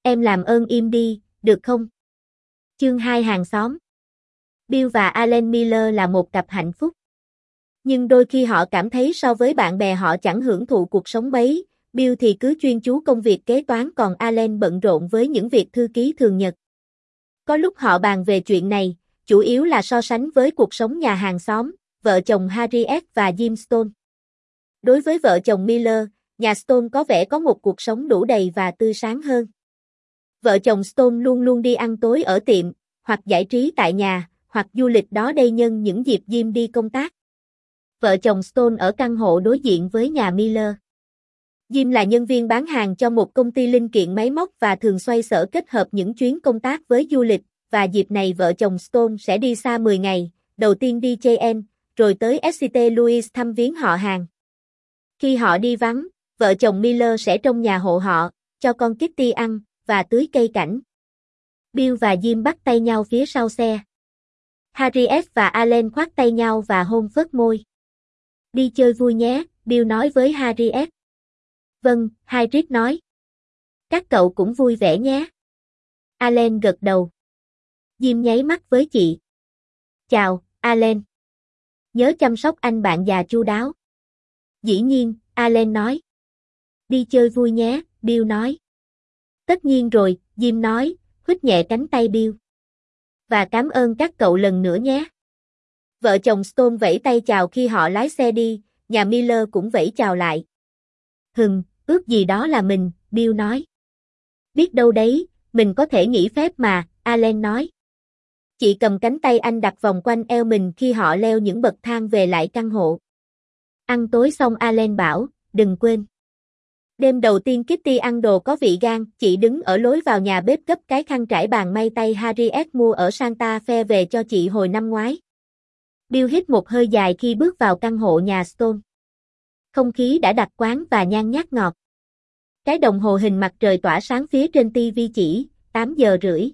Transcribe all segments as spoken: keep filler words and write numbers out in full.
Em làm ơn im đi, được không? Chương hai hàng xóm. Bill và Alan Miller là một cặp hạnh phúc. Nhưng đôi khi họ cảm thấy so với bạn bè họ chẳng hưởng thụ cuộc sống mấy, Bill thì cứ chuyên chú công việc kế toán còn Alan bận rộn với những việc thư ký thường nhật. Có lúc họ bàn về chuyện này, chủ yếu là so sánh với cuộc sống nhà hàng xóm, vợ chồng Harriet và Jim Stone. Đối với vợ chồng Miller, nhà Stone có vẻ có một cuộc sống đủ đầy và tươi sáng hơn. Vợ chồng Stone luôn luôn đi ăn tối ở tiệm, hoặc giải trí tại nhà, hoặc du lịch đó đây nhân những dịp Jim đi công tác. Vợ chồng Stone ở căn hộ đối diện với nhà Miller. Jim là nhân viên bán hàng cho một công ty linh kiện máy móc và thường xoay sở kết hợp những chuyến công tác với du lịch, và dịp này vợ chồng Stone sẽ đi xa mười ngày, đầu tiên đi Cheyenne, rồi tới Saint Louis thăm viếng họ hàng. Khi họ đi vắng, vợ chồng Miller sẽ trong nhà hộ họ, cho con Kitty ăn, và tưới cây cảnh. Bill và Jim bắt tay nhau phía sau xe. Harriet và Alan khoác tay nhau và hôn phớt môi. Đi chơi vui nhé, Bill nói với Harriet. Vâng, Harriet nói. Các cậu cũng vui vẻ nhé. Alan gật đầu. Jim nháy mắt với chị. Chào, Alan. Nhớ chăm sóc anh bạn già chu đáo. Dĩ nhiên, Alan nói. Đi chơi vui nhé, Bill nói. Tất nhiên rồi, Jim nói, huýt nhẹ cánh tay Bill. Và cảm ơn các cậu lần nữa nhé. Vợ chồng Stone vẫy tay chào khi họ lái xe đi, nhà Miller cũng vẫy chào lại. Hừm, ước gì đó là mình, Bill nói. Biết đâu đấy, mình có thể nghỉ phép mà, Alan nói. Chị cầm cánh tay anh đặt vòng quanh eo mình khi họ leo những bậc thang về lại căn hộ. Ăn tối xong Alan bảo, đừng quên. Đêm đầu tiên Kitty ăn đồ có vị gan, chị đứng ở lối vào nhà bếp gấp cái khăn trải bàn may tay Harriet mua ở Santa Fe về cho chị hồi năm ngoái. Bill hít một hơi dài khi bước vào căn hộ nhà Stone. Không khí đã đặc quán và nhan nhát ngọt. Cái đồng hồ hình mặt trời tỏa sáng phía trên tivi chỉ, tám giờ rưỡi.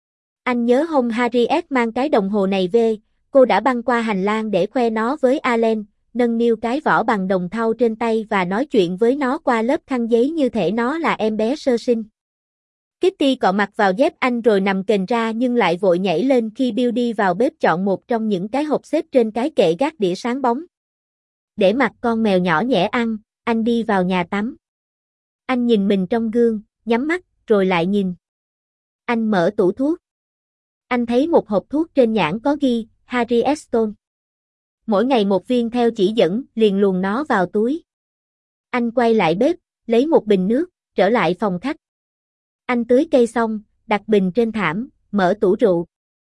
Anh nhớ hôm Harriet mang cái đồng hồ này về, cô đã băng qua hành lang để khoe nó với Alan, nâng niu cái vỏ bằng đồng thau trên tay và nói chuyện với nó qua lớp khăn giấy như thể nó là em bé sơ sinh. Kitty cọ mặt vào dép anh rồi nằm kềnh ra nhưng lại vội nhảy lên khi Bill đi vào bếp chọn một trong những cái hộp xếp trên cái kệ gác đĩa sáng bóng. Để mặc con mèo nhỏ nhẽ ăn, anh đi vào nhà tắm. Anh nhìn mình trong gương, nhắm mắt, rồi lại nhìn. Anh mở tủ thuốc. Anh thấy một hộp thuốc trên nhãn có ghi, Harriet Stone. Mỗi ngày một viên theo chỉ dẫn, liền luồn nó vào túi. Anh quay lại bếp, lấy một bình nước, trở lại phòng khách. Anh tưới cây xong, đặt bình trên thảm, mở tủ rượu.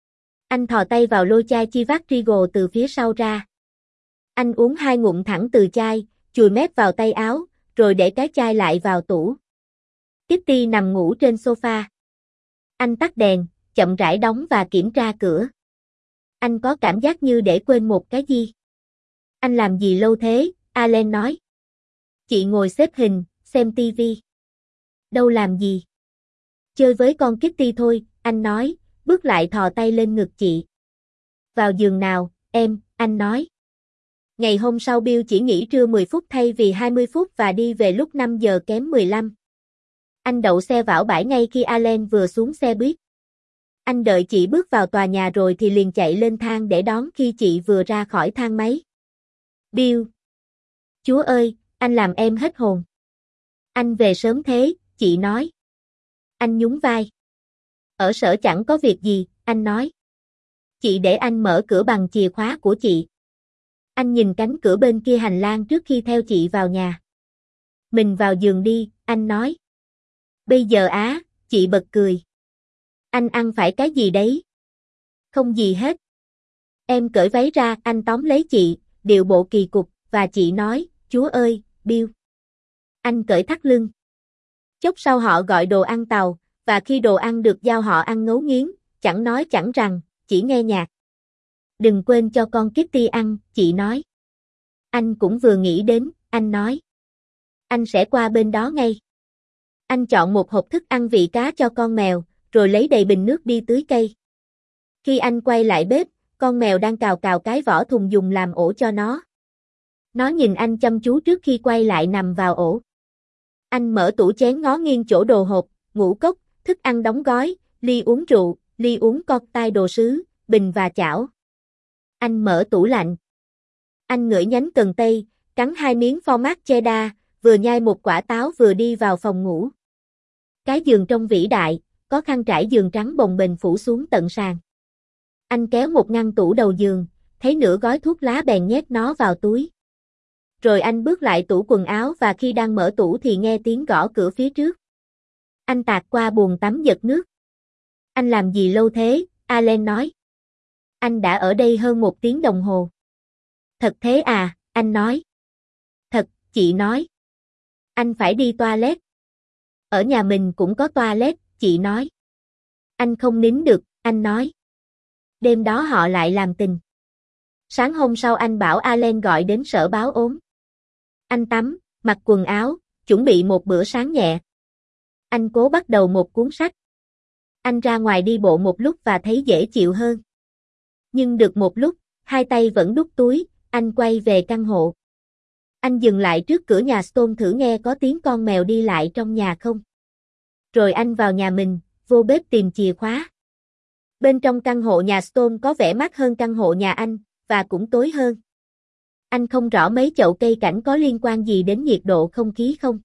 Anh thò tay vào lôi chai Chivas Regal từ phía sau ra. Anh uống hai ngụm thẳng từ chai, chùi mép vào tay áo, rồi để cái chai lại vào tủ. Kitty nằm ngủ trên sofa. Anh tắt đèn, chậm rãi đóng và kiểm tra cửa. Anh có cảm giác như để quên một cái gì. Anh làm gì lâu thế, Alan nói. Chị ngồi xếp hình, xem tivi. Đâu làm gì? Chơi với con Kitty thôi, anh nói, bước lại thò tay lên ngực chị. Vào giường nào, em, anh nói. Ngày hôm sau Bill chỉ nghỉ trưa mười phút thay vì hai mươi phút và đi về lúc năm giờ kém mười lăm. Anh đậu xe vảo bãi ngay khi Alan vừa xuống xe buýt. Anh đợi chị bước vào tòa nhà rồi thì liền chạy lên thang để đón khi chị vừa ra khỏi thang máy. Bill! Chúa ơi, anh làm em hết hồn. Anh về sớm thế, chị nói. Anh nhún vai. Ở sở chẳng có việc gì, anh nói. Chị để anh mở cửa bằng chìa khóa của chị. Anh nhìn cánh cửa bên kia hành lang trước khi theo chị vào nhà. Mình vào giường đi, anh nói. Bây giờ á, chị bật cười. Anh ăn phải cái gì đấy? Không gì hết. Em cởi váy ra, anh tóm lấy chị, điệu bộ kỳ cục, và chị nói, Chúa ơi, Bill. Anh cởi thắt lưng. Chốc sau họ gọi đồ ăn tàu, và khi đồ ăn được giao họ ăn ngấu nghiến, chẳng nói chẳng rằng, chỉ nghe nhạc. Đừng quên cho con Kitty ăn, chị nói. Anh cũng vừa nghĩ đến, anh nói. Anh sẽ qua bên đó ngay. Anh chọn một hộp thức ăn vị cá cho con mèo, rồi lấy đầy bình nước đi tưới cây. Khi anh quay lại bếp, con mèo đang cào cào cái vỏ thùng dùng làm ổ cho nó. Nó nhìn anh chăm chú trước khi quay lại nằm vào ổ. Anh mở tủ chén ngó nghiêng chỗ đồ hộp, ngũ cốc, thức ăn đóng gói, ly uống rượu, ly uống cocktail đồ sứ, bình và chảo. Anh mở tủ lạnh. Anh ngửi nhánh cần tây, cắn hai miếng format cheddar, vừa nhai một quả táo vừa đi vào phòng ngủ. Cái giường trông vĩ đại, có khăn trải giường trắng bồng bềnh phủ xuống tận sàn. Anh kéo một ngăn tủ đầu giường, thấy nửa gói thuốc lá bèn nhét nó vào túi. Rồi anh bước lại tủ quần áo và khi đang mở tủ thì nghe tiếng gõ cửa phía trước. Anh tạt qua bồn tắm giật nước. Anh làm gì lâu thế? Allen nói. Anh đã ở đây hơn một tiếng đồng hồ. Thật thế à? Anh nói. Thật, chị nói. Anh phải đi toilet. Ở nhà mình cũng có toilet, chị nói. Anh không nín được, anh nói. Đêm đó họ lại làm tình. Sáng hôm sau anh bảo Allen gọi đến sở báo ốm. Anh tắm, mặc quần áo, chuẩn bị một bữa sáng nhẹ. Anh cố bắt đầu một cuốn sách. Anh ra ngoài đi bộ một lúc và thấy dễ chịu hơn. Nhưng được một lúc, hai tay vẫn đút túi, anh quay về căn hộ. Anh dừng lại trước cửa nhà Stone thử nghe có tiếng con mèo đi lại trong nhà không. Rồi anh vào nhà mình, vô bếp tìm chìa khóa. Bên trong căn hộ nhà Stone có vẻ mát hơn căn hộ nhà anh, và cũng tối hơn. Anh không rõ mấy chậu cây cảnh có liên quan gì đến nhiệt độ không khí không.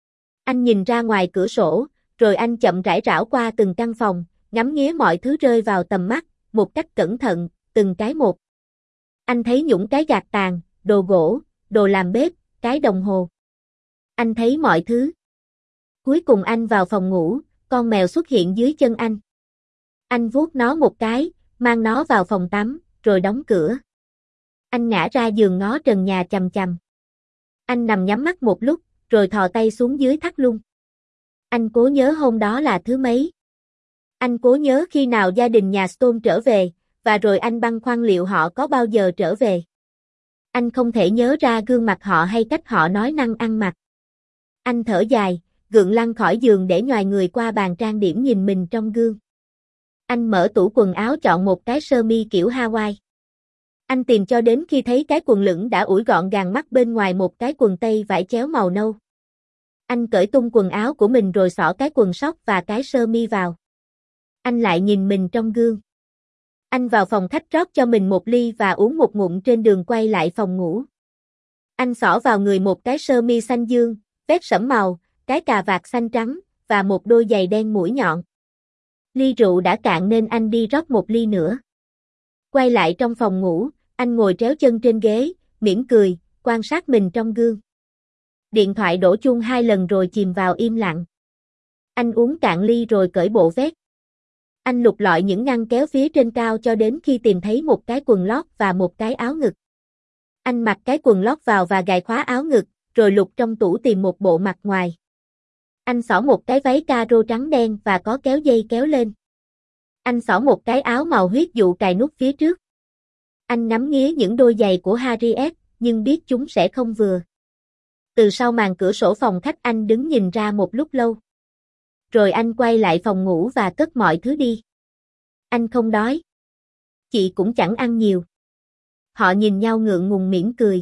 Anh nhìn ra ngoài cửa sổ, rồi anh chậm rãi rảo qua từng căn phòng, ngắm nghía mọi thứ rơi vào tầm mắt, một cách cẩn thận, từng cái một. Anh thấy những cái gạt tàn, đồ gỗ, đồ làm bếp, cái đồng hồ. Anh thấy mọi thứ. Cuối cùng anh vào phòng ngủ, con mèo xuất hiện dưới chân anh. Anh vuốt nó một cái, mang nó vào phòng tắm, rồi đóng cửa. Anh ngã ra giường ngó trần nhà chằm chằm. Anh nằm nhắm mắt một lúc, rồi thò tay xuống dưới thắt lưng. Anh cố nhớ hôm đó là thứ mấy. Anh cố nhớ khi nào gia đình nhà Stone trở về, và rồi anh băn khoăn liệu họ có bao giờ trở về. Anh không thể nhớ ra gương mặt họ hay cách họ nói năng ăn mặc. Anh thở dài, gượng lăn khỏi giường để nhoài người qua bàn trang điểm nhìn mình trong gương. Anh mở tủ quần áo chọn một cái sơ mi kiểu Hawaii. Anh tìm cho đến khi thấy cái quần lửng đã ủi gọn gàng mắt bên ngoài một cái quần tây vải chéo màu nâu. Anh cởi tung quần áo của mình rồi xỏ cái quần sóc và cái sơ mi vào. Anh lại nhìn mình trong gương. Anh vào phòng khách rót cho mình một ly và uống một ngụm trên đường quay lại phòng ngủ. Anh xỏ vào người một cái sơ mi xanh dương, vest sẫm màu, cái cà vạt xanh trắng, và một đôi giày đen mũi nhọn. Ly rượu đã cạn nên anh đi rót một ly nữa. Quay lại trong phòng ngủ, anh ngồi tréo chân trên ghế, mỉm cười, quan sát mình trong gương. Điện thoại đổ chuông hai lần rồi chìm vào im lặng. Anh uống cạn ly rồi cởi bộ vest. Anh lục lọi những ngăn kéo phía trên cao cho đến khi tìm thấy một cái quần lót và một cái áo ngực. Anh mặc cái quần lót vào và gài khóa áo ngực, rồi lục trong tủ tìm một bộ mặt ngoài. Anh xỏ một cái váy caro trắng đen và có kéo dây kéo lên. Anh xỏ một cái áo màu huyết dụ cài nút phía trước. Anh ngắm nghía những đôi giày của Harriet, nhưng biết chúng sẽ không vừa. Từ sau màn cửa sổ phòng khách anh đứng nhìn ra một lúc lâu. Rồi anh quay lại phòng ngủ và cất mọi thứ đi. Anh không đói. Chị cũng chẳng ăn nhiều. Họ nhìn nhau ngượng ngùng mỉm cười.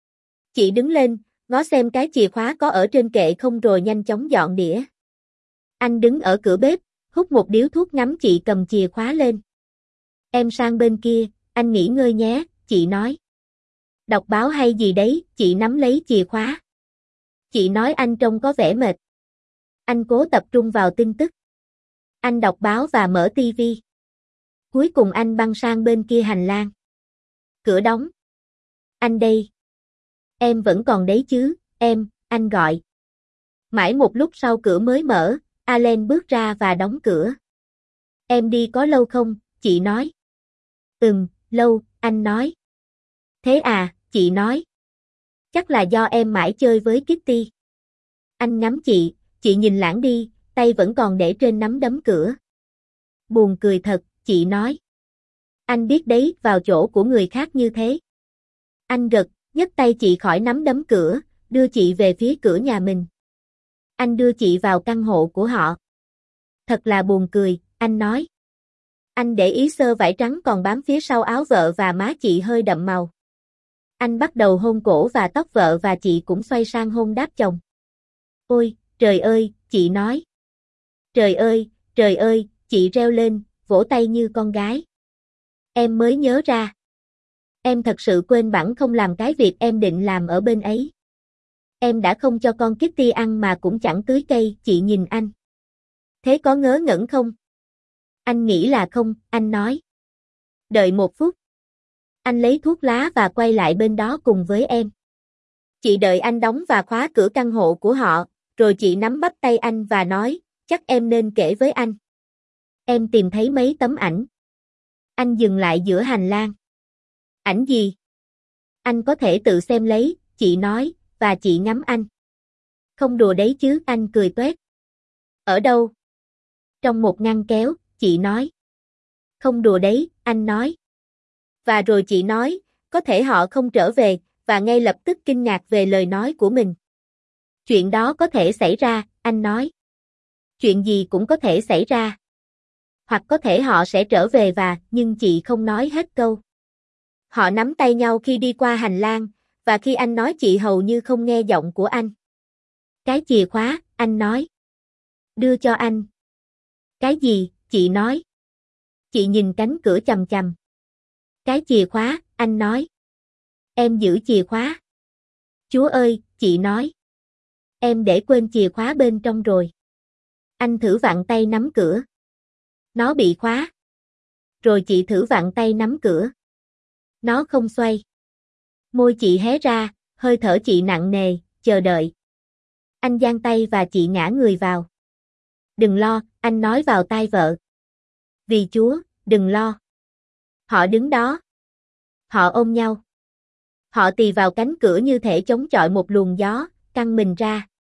Chị đứng lên, ngó xem cái chìa khóa có ở trên kệ không rồi nhanh chóng dọn đĩa. Anh đứng ở cửa bếp, hút một điếu thuốc ngắm chị cầm chìa khóa lên. Em sang bên kia, anh nghỉ ngơi nhé, chị nói. Đọc báo hay gì đấy, chị nắm lấy chìa khóa. Chị nói anh trông có vẻ mệt. Anh cố tập trung vào tin tức. Anh đọc báo và mở tivi. Cuối cùng anh băng sang bên kia hành lang. Cửa đóng. Anh đây. Em vẫn còn đấy chứ, em, anh gọi. Mãi một lúc sau cửa mới mở, Allen bước ra và đóng cửa. Em đi có lâu không, chị nói. Ừm, lâu, anh nói. Thế à, chị nói. Chắc là do em mãi chơi với Kitty. Anh ngắm chị, chị nhìn lãng đi, tay vẫn còn để trên nắm đấm cửa. Buồn cười thật, chị nói. Anh biết đấy, vào chỗ của người khác như thế. Anh gật, nhấc tay chị khỏi nắm đấm cửa, đưa chị về phía cửa nhà mình. Anh đưa chị vào căn hộ của họ. Thật là buồn cười, anh nói. Anh để ý sơ vải trắng còn bám phía sau áo vợ và má chị hơi đậm màu. Anh bắt đầu hôn cổ và tóc vợ và chị cũng xoay sang hôn đáp chồng. Ôi, trời ơi, chị nói. Trời ơi, Trời ơi, chị reo lên, vỗ tay như con gái. Em mới nhớ ra. Em thật sự quên bẵng không làm cái việc em định làm ở bên ấy. Em đã không cho con Kitty ăn mà cũng chẳng tưới cây, chị nhìn anh. Thế có ngớ ngẩn không? Anh nghĩ là không, anh nói. Đợi một phút. Anh lấy thuốc lá và quay lại bên đó cùng với em. Chị đợi anh đóng và khóa cửa căn hộ của họ, rồi chị nắm bắp tay anh và nói, chắc em nên kể với anh. Em tìm thấy mấy tấm ảnh. Anh dừng lại giữa hành lang. Ảnh gì? Anh có thể tự xem lấy, chị nói, và chị ngắm anh. Không đùa đấy chứ, anh cười toét. Ở đâu? Trong một ngăn kéo, chị nói. Không đùa đấy, anh nói. Và rồi chị nói, có thể họ không trở về, và ngay lập tức kinh ngạc về lời nói của mình. Chuyện đó có thể xảy ra, anh nói. Chuyện gì cũng có thể xảy ra. Hoặc có thể họ sẽ trở về và, nhưng chị không nói hết câu. Họ nắm tay nhau khi đi qua hành lang, và khi anh nói chị hầu như không nghe giọng của anh. Cái chìa khóa, anh nói. Đưa cho anh. Cái gì, chị nói. Chị nhìn cánh cửa chằm chằm. Cái chìa khóa, anh nói. Em giữ chìa khóa. Chúa ơi, chị nói. Em để quên chìa khóa bên trong rồi. Anh thử vặn tay nắm cửa. Nó bị khóa. Rồi chị thử vặn tay nắm cửa. Nó không xoay. Môi chị hé ra, hơi thở chị nặng nề, chờ đợi. Anh giang tay và chị ngã người vào. Đừng lo, anh nói vào tai vợ. Vì Chúa, đừng lo. Họ đứng đó. Họ ôm nhau. Họ tì vào cánh cửa như thể chống chọi một luồng gió, căng mình ra.